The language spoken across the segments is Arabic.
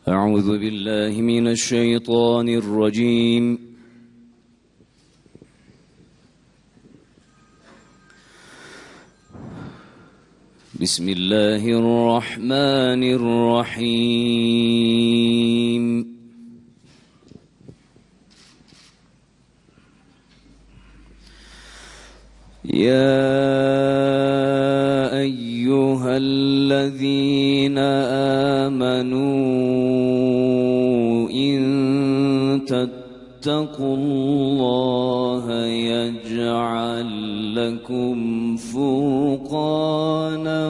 أعوذ بالله من الشيطان الرجيم. بسم الله الرحمن الرحيم. يا أيها الذين آمنوا إن تتقوا الله يجعل لكم فرقانا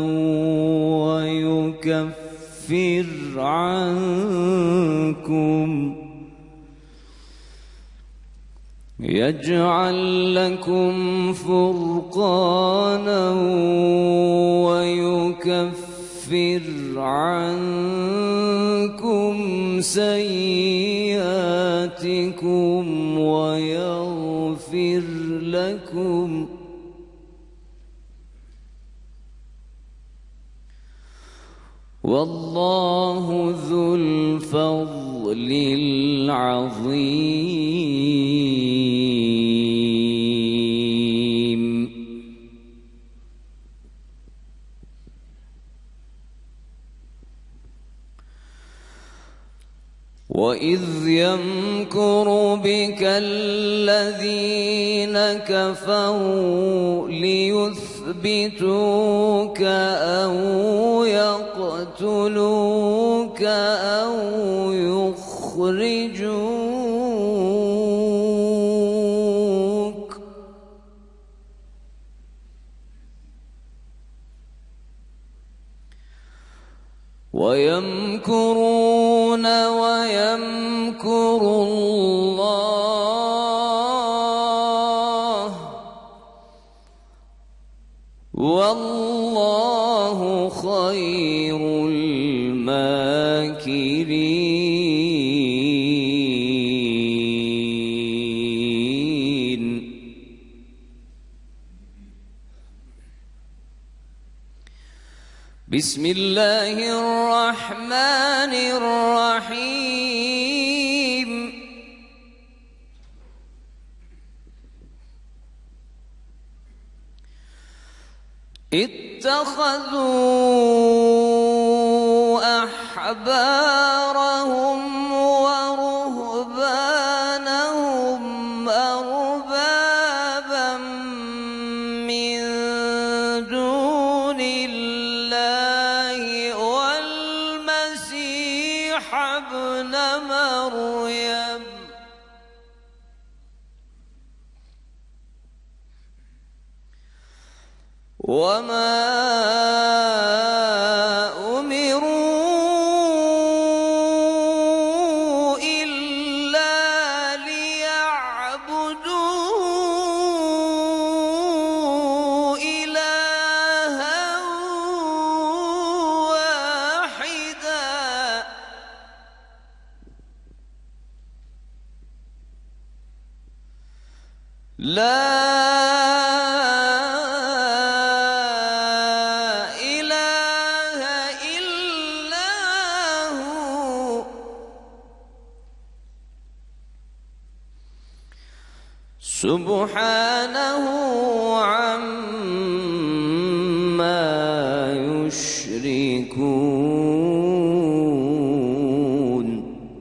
ويكفر عنكم سيئاتكم ويغفر لكم، والله ذو الفضل العظيم. وإذ يمكر بك الذين كفروا ليثبتوك أو يقتلوك أو يخرجوك، ويمكرون ويمكر الله والله خير الماكرين. بسم الله الرحمن الرحيم. اتخذوا أحبارهم ورهبانهم أربابا من دون الله والمسيح ابن مريم وما أمروا إلا ليعبدوا إلها واحدا لا سبحانه عما يشركون.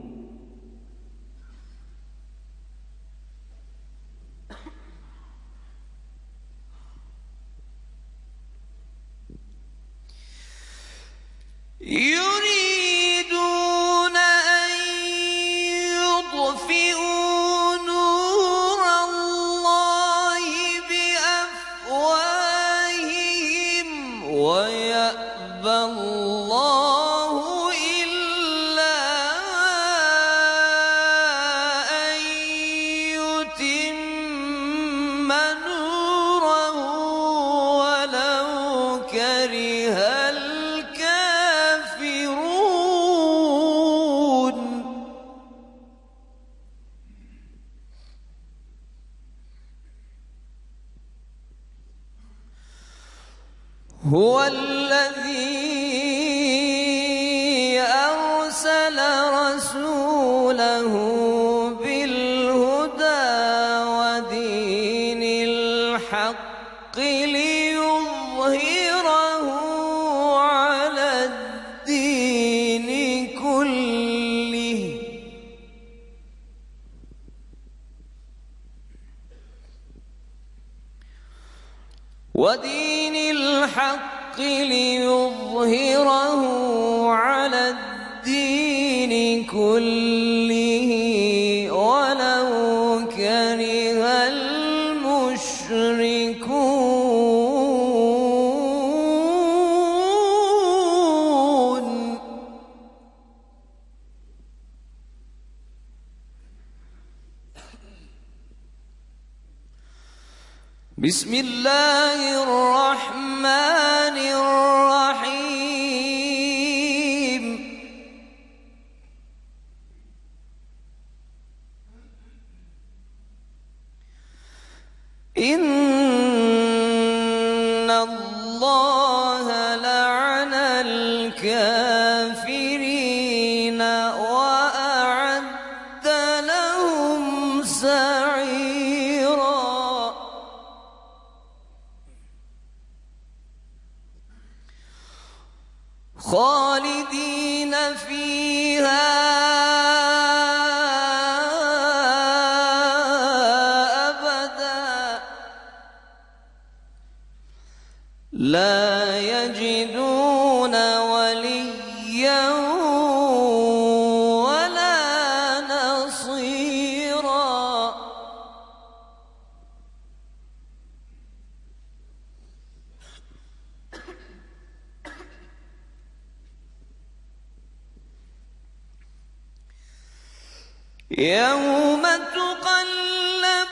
يريدون أن يطفئوا نور الله بأفواههم ويأبى الله إلا أن يتم نوره ولو كره الكافرون. هو الذي أرسل رسوله بالهدى ودين الحق ليظهره على الدين كله ودين الحق ليظهره على الدين كله ولو كره المشركون. بسم الله الرحمن الرحيم. إن الله لعن الكافرين وأعد لهم سعيرا. خالدين فيها أبدا لا يجدون وليا ولا نصيرا. يوم تقلب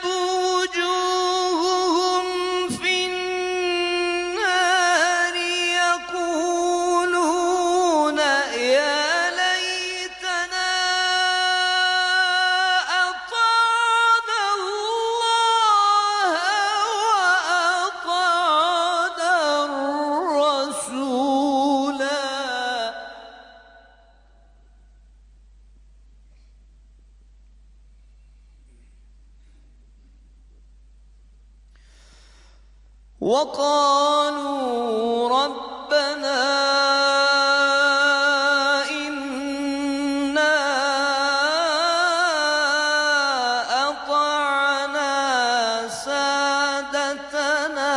وجوههم في النار يقولون يا ليتنا أطعنا الله وأطعنا الرسولا. وقالوا ربنا إنا أطعنا سادتنا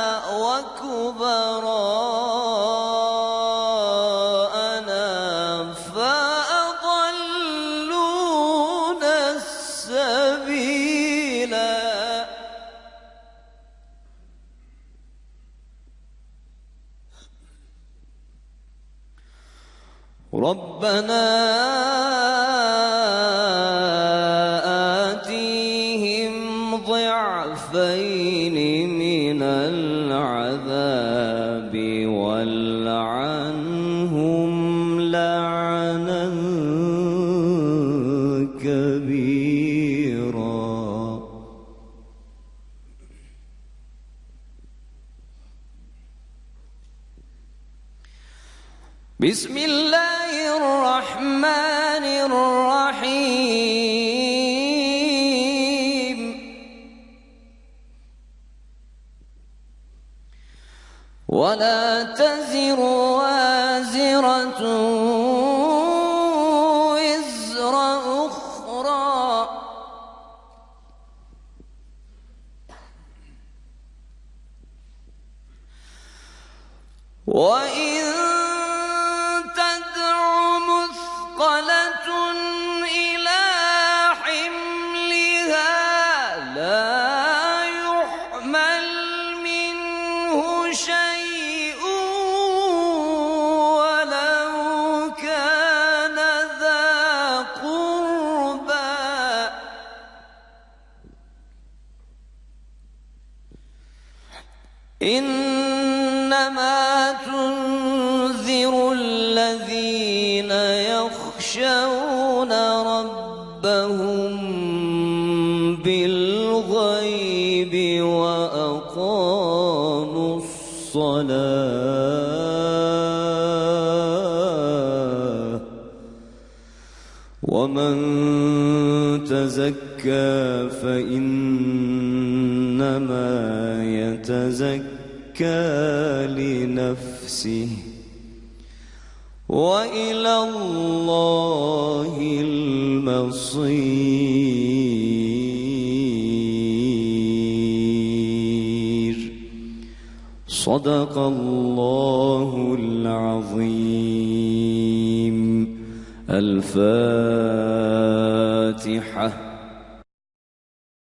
وكبراءنا فأضلونا السبيلا. ربنا آتيهم ضعفين من العذاب والعنهم لعنا كبيرا. بسم الله الرحمن الرحيم. ولا تزر وازرة وزر أخرى وإن مثقلة إلى حملها لا يحمل منه شيء ولو كان ذا قربى. إنما تنذر الذين يخشون ربهم بالغيب وأقاموا الصلاة ومن تزكى فإنما يتزكى لنفسه وإلى الله المصير. صدق الله العظيم. الفاتحة.